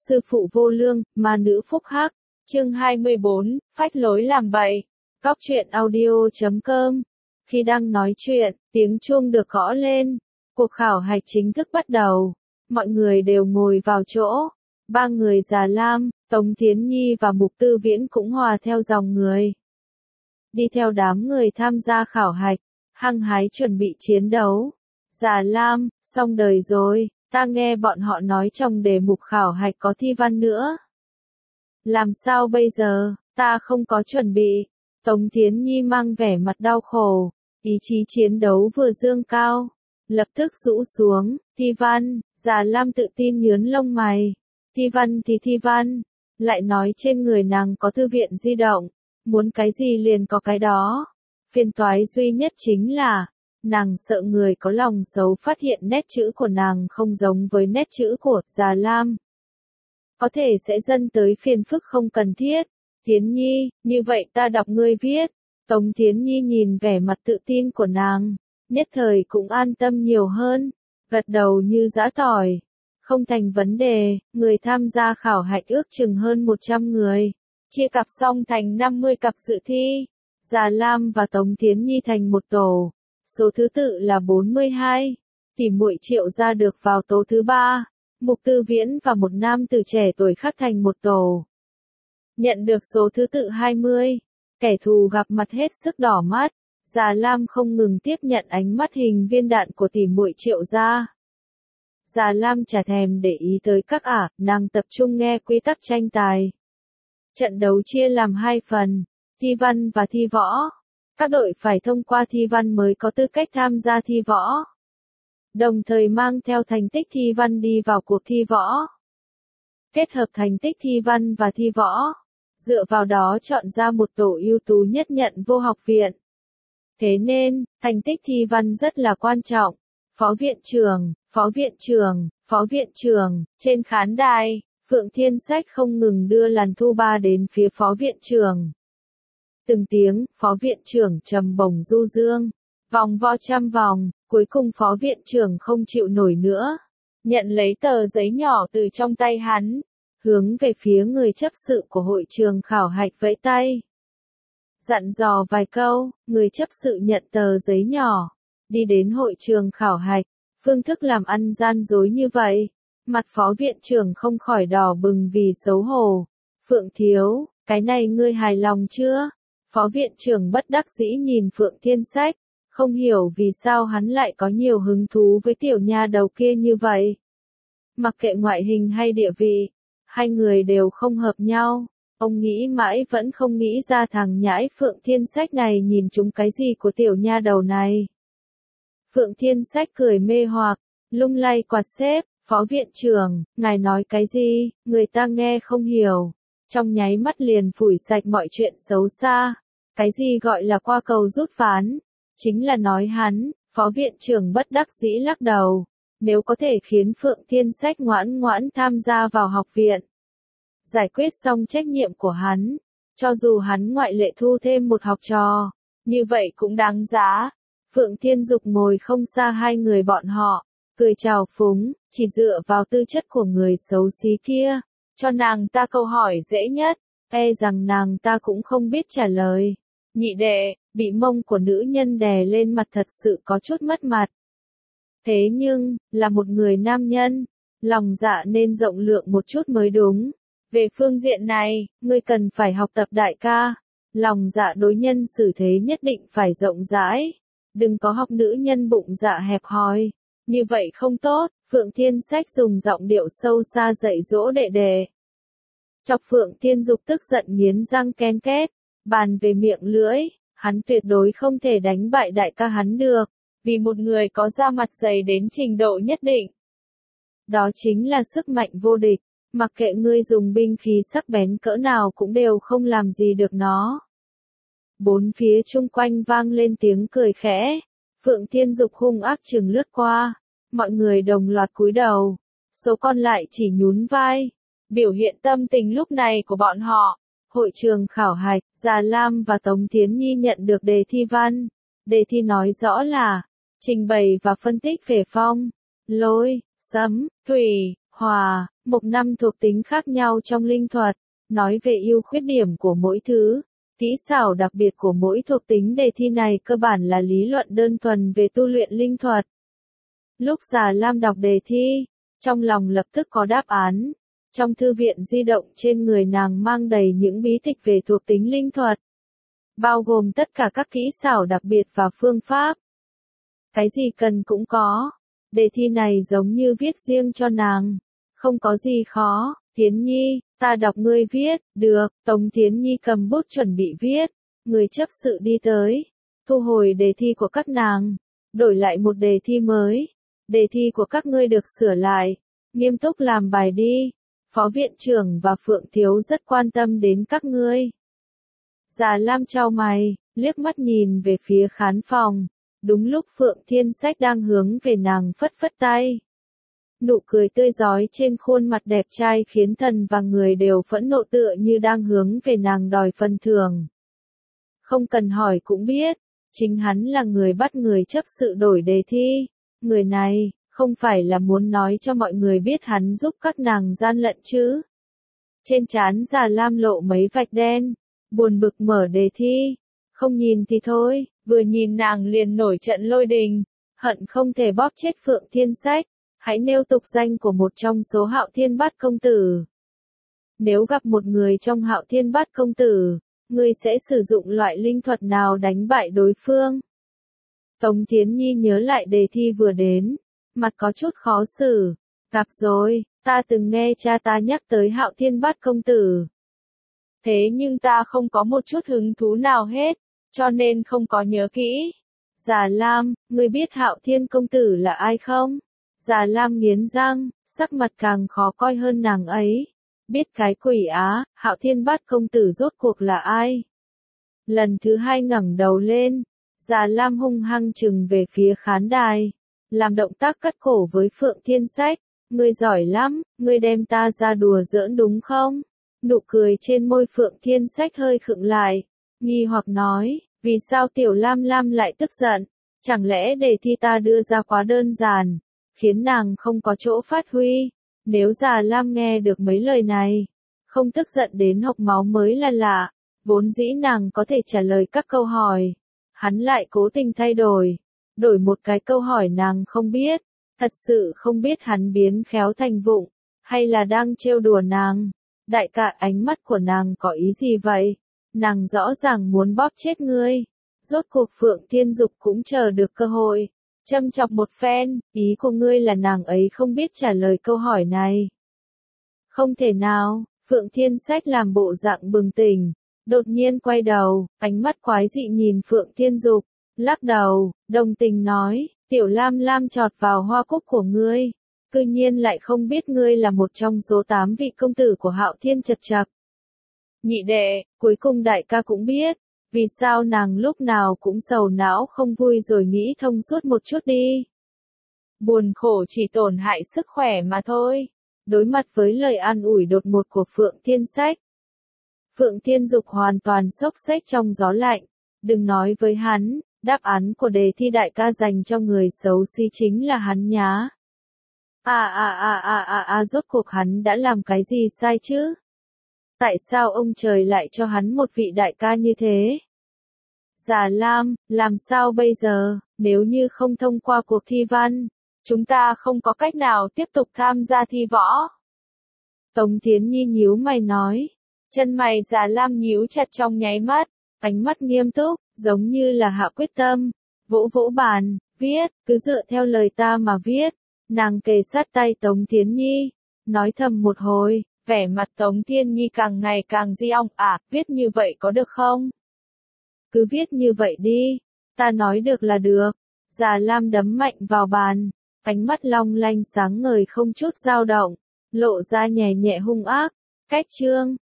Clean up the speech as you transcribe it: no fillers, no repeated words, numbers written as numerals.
sư phụ vô lương, ma nữ phúc hắc. Chương 24, phách lối làm bậy. Cóc truyện audio.com. Khi đang nói chuyện, tiếng chuông được gõ lên. Cuộc khảo hạch chính thức bắt đầu. Mọi người đều ngồi vào chỗ. Ba người Già Lam, Tống Thiến Nhi và Mục Tư Viễn cũng hòa theo dòng người. Đi theo đám người tham gia khảo hạch, hăng hái chuẩn bị chiến đấu. Già Lam, xong đời rồi, ta nghe bọn họ nói trong đề mục khảo hạch có thi văn nữa. Làm sao bây giờ, ta không có chuẩn bị. Tống Thiến Nhi mang vẻ mặt đau khổ, ý chí chiến đấu vừa dương cao, lập tức rũ xuống. Thi văn, Già Lam tự tin nhướng lông mày. Thi văn thì thi văn, lại nói trên người nàng có thư viện di động, muốn cái gì liền có cái đó. Phiền toái duy nhất chính là, nàng sợ người có lòng xấu phát hiện nét chữ của nàng không giống với nét chữ của Già Lam. Có thể sẽ dẫn tới phiền phức không cần thiết. Thiến Nhi, như vậy ta đọc ngươi viết. Tống Thiến Nhi nhìn vẻ mặt tự tin của nàng, nhất thời cũng an tâm nhiều hơn, gật đầu như giã tỏi. Không thành vấn đề, người tham gia khảo hạch ước chừng hơn 100 người, chia cặp xong thành 50 cặp dự thi. Già Lam và Tống Thiến Nhi thành một tổ, số thứ tự là 42. Tỷ muội Triệu gia được vào tổ thứ 3, Mục Tư Viễn và một nam tử trẻ tuổi khác thành một tổ. Nhận được số thứ tự 20, kẻ thù gặp mặt hết sức đỏ mắt. Già Lam không ngừng tiếp nhận ánh mắt hình viên đạn của tỷ muội Triệu gia. Già Lam chả thèm để ý tới các nàng tập trung nghe quy tắc tranh tài. Trận đấu chia làm 2 phần, thi văn và thi võ. Các đội phải thông qua thi văn mới có tư cách tham gia thi võ, đồng thời mang theo thành tích thi văn đi vào cuộc thi võ. Kết hợp thành tích thi văn và thi võ, dựa vào đó chọn ra một tổ ưu tú nhất nhận vô học viện. Thế nên, thành tích thi văn rất là quan trọng. Phó viện trưởng, phó viện trưởng, phó viện trưởng, trên khán đài, Phượng Thiên Sách không ngừng đưa làn thu ba đến phía phó viện trưởng. Từng tiếng, phó viện trưởng trầm bổng du dương, vòng vo trăm vòng, cuối cùng phó viện trưởng không chịu nổi nữa, nhận lấy tờ giấy nhỏ từ trong tay hắn, hướng về phía người chấp sự của hội trường khảo hạch vẫy tay. Dặn dò vài câu, người chấp sự nhận tờ giấy nhỏ, đi đến hội trường khảo hạch. Phương thức làm ăn gian dối như vậy, mặt phó viện trưởng không khỏi đỏ bừng vì xấu hổ. Phượng thiếu, cái này ngươi hài lòng chưa? Phó viện trưởng bất đắc dĩ nhìn Phượng Thiên Sách, không hiểu vì sao hắn lại có nhiều hứng thú với tiểu nha đầu kia như vậy. Mặc kệ ngoại hình hay địa vị, hai người đều không hợp nhau. Ông nghĩ mãi vẫn không nghĩ ra thằng nhãi Phượng Thiên Sách này nhìn trúng cái gì của tiểu nha đầu này. Phượng Thiên Sách cười mê hoặc, lung lay quạt xếp. Phó viện trưởng, ngài nói cái gì, người ta nghe không hiểu. Trong nháy mắt liền phủi sạch mọi chuyện xấu xa. Cái gì gọi là qua cầu rút ván? Chính là nói hắn. Phó viện trưởng bất đắc dĩ lắc đầu. Nếu có thể khiến Phượng Thiên Sách ngoãn ngoãn tham gia vào học viện, giải quyết xong trách nhiệm của hắn, cho dù hắn ngoại lệ thu thêm một học trò, như vậy cũng đáng giá. Phượng Thiên Dục ngồi không xa hai người bọn họ, cười chào phúng, chỉ dựa vào tư chất của người xấu xí kia, cho nàng ta câu hỏi dễ nhất, e rằng nàng ta cũng không biết trả lời. Nhị đệ, bị mông của nữ nhân đè lên mặt thật sự có chút mất mặt. Thế nhưng, là một người nam nhân, lòng dạ nên rộng lượng một chút mới đúng. Về phương diện này, ngươi cần phải học tập đại ca. Lòng dạ đối nhân xử thế nhất định phải rộng rãi. Đừng có học nữ nhân bụng dạ hẹp hòi. Như vậy không tốt. Phượng Thiên Sách dùng giọng điệu sâu xa dạy dỗ đệ đệ. Chọc Phượng Thiên Dục tức giận nghiến răng ken két. Bàn về miệng lưỡi, hắn tuyệt đối không thể đánh bại đại ca hắn được. Vì một người có da mặt dày đến trình độ nhất định. Đó chính là sức mạnh vô địch. Mặc kệ ngươi dùng binh khí sắc bén cỡ nào cũng đều không làm gì được nó. Bốn phía chung quanh vang lên tiếng cười khẽ. Phượng Thiên Dục hung ác chừng lướt qua. Mọi người đồng loạt cúi đầu. Số còn lại chỉ nhún vai. Biểu hiện tâm tình lúc này của bọn họ. Hội trường khảo hạch, Già Lam và Tống Thiến Nhi nhận được đề thi văn. Đề thi nói rõ là trình bày và phân tích về phong, lôi, sấm, thủy, hòa, Mộc 5 thuộc tính khác nhau trong linh thuật, nói về ưu khuyết điểm của mỗi thứ. Kỹ xảo đặc biệt của mỗi thuộc tính đề thi này cơ bản là lý luận đơn thuần về tu luyện linh thuật. Lúc Già Lam đọc đề thi, trong lòng lập tức có đáp án. Trong thư viện di động trên người nàng mang đầy những bí tịch về thuộc tính linh thuật, bao gồm tất cả các kỹ xảo đặc biệt và phương pháp. Cái gì cần cũng có. Đề thi này giống như viết riêng cho nàng. Không có gì khó. Thiến Nhi, ta đọc ngươi viết. Được. Tống Thiến Nhi cầm bút chuẩn bị viết. Người chấp sự đi tới, thu hồi đề thi của các nàng, đổi lại một đề thi mới. Đề thi của các ngươi được sửa lại. Nghiêm túc làm bài đi. Phó viện trưởng và Phượng Thiếu rất quan tâm đến các ngươi. Già Lam chau mày, liếc mắt nhìn về phía khán phòng. Đúng lúc Phượng Thiên Sách đang hướng về nàng phất phất tay. Nụ cười tươi rói trên khuôn mặt đẹp trai khiến thần và người đều phẫn nộ tựa như đang hướng về nàng đòi phần thưởng. Không cần hỏi cũng biết, chính hắn là người bắt người chấp sự đổi đề thi. Người này, không phải là muốn nói cho mọi người biết hắn giúp các nàng gian lận chứ. Trên trán Già Lam lộ mấy vạch đen, buồn bực mở đề thi. Không nhìn thì thôi, vừa nhìn nàng liền nổi trận lôi đình, hận không thể bóp chết Phượng Thiên Sách. Hãy nêu tục danh của một trong số Hạo Thiên Bát công tử. Nếu gặp một người trong Hạo Thiên Bát công tử, ngươi sẽ sử dụng loại linh thuật nào đánh bại đối phương? Tống Thiến Nhi nhớ lại đề thi vừa đến, mặt có chút khó xử. Gặp rồi, ta từng nghe cha ta nhắc tới Hạo Thiên Bát công tử. Thế nhưng ta không có một chút hứng thú nào hết, cho nên không có nhớ kỹ. Già Lam, ngươi biết Hạo Thiên công tử là ai không? Già Lam nghiến răng, sắc mặt càng khó coi hơn nàng ấy. Biết cái quỷ á, Hạo Thiên Bát công tử rốt cuộc là ai? Lần thứ hai ngẩng đầu lên, Già Lam hung hăng trừng về phía khán đài, làm động tác cắt cổ với Phượng Thiên Sách. Ngươi giỏi lắm, ngươi đem ta ra đùa giỡn đúng không? Nụ cười trên môi Phượng Thiên Sách hơi khựng lại, nghi hoặc nói, vì sao Tiểu Lam Lam lại tức giận? Chẳng lẽ đề thi ta đưa ra quá đơn giản, khiến nàng không có chỗ phát huy? Nếu Già Lam nghe được mấy lời này, không tức giận đến hộc máu mới là lạ. Vốn dĩ nàng có thể trả lời các câu hỏi, hắn lại cố tình thay đổi một cái câu hỏi nàng không biết. Thật sự không biết hắn biến khéo thành vụng, hay là đang trêu đùa nàng. Đại ca, ánh mắt của nàng có ý gì vậy? Nàng rõ ràng muốn bóp chết ngươi. Rốt cuộc Phượng Thiên Dục cũng chờ được cơ hội châm chọc một phen. Ý của ngươi là nàng ấy không biết trả lời câu hỏi này? Không thể nào. Phượng Thiên Sách làm bộ dạng bừng tỉnh, đột nhiên quay đầu, ánh mắt quái dị nhìn Phượng Thiên Dục, lắc đầu, đồng tình nói, Tiểu Lam Lam chọt vào hoa cúc của ngươi, cư nhiên lại không biết ngươi là một trong số 8 vị công tử của Hạo Thiên Chật Chật. Nhị đệ, cuối cùng đại ca cũng biết, vì sao nàng lúc nào cũng sầu não không vui rồi nghĩ thông suốt một chút đi. Buồn khổ chỉ tổn hại sức khỏe mà thôi. Đối mặt với lời an ủi đột ngột của Phượng Thiên Sách, Phượng Thiên Dục hoàn toàn xốc xếch trong gió lạnh. Đừng nói với hắn, đáp án của đề thi đại ca dành cho người xấu xí chính là hắn nhá. Rốt cuộc hắn đã làm cái gì sai chứ? Tại sao ông trời lại cho hắn một vị đại ca như thế? Già Lam, làm sao bây giờ, nếu như không thông qua cuộc thi văn, chúng ta không có cách nào tiếp tục tham gia thi võ. Tống Thiến Nhi nhíu mày nói, chân mày Già Lam nhíu chặt trong nháy mắt, ánh mắt nghiêm túc, giống như là hạ quyết tâm, vỗ vỗ bàn, viết, cứ dựa theo lời ta mà viết. Nàng kề sát tay Tống Thiến Nhi, nói thầm một hồi, vẻ mặt Tống Thiến Nhi càng ngày càng di ong viết như vậy có được không? Cứ viết như vậy đi, ta nói được là được. Già Lam đấm mạnh vào bàn, ánh mắt long lanh sáng ngời không chút dao động, lộ ra nhẹ nhẹ hung ác. Cách chương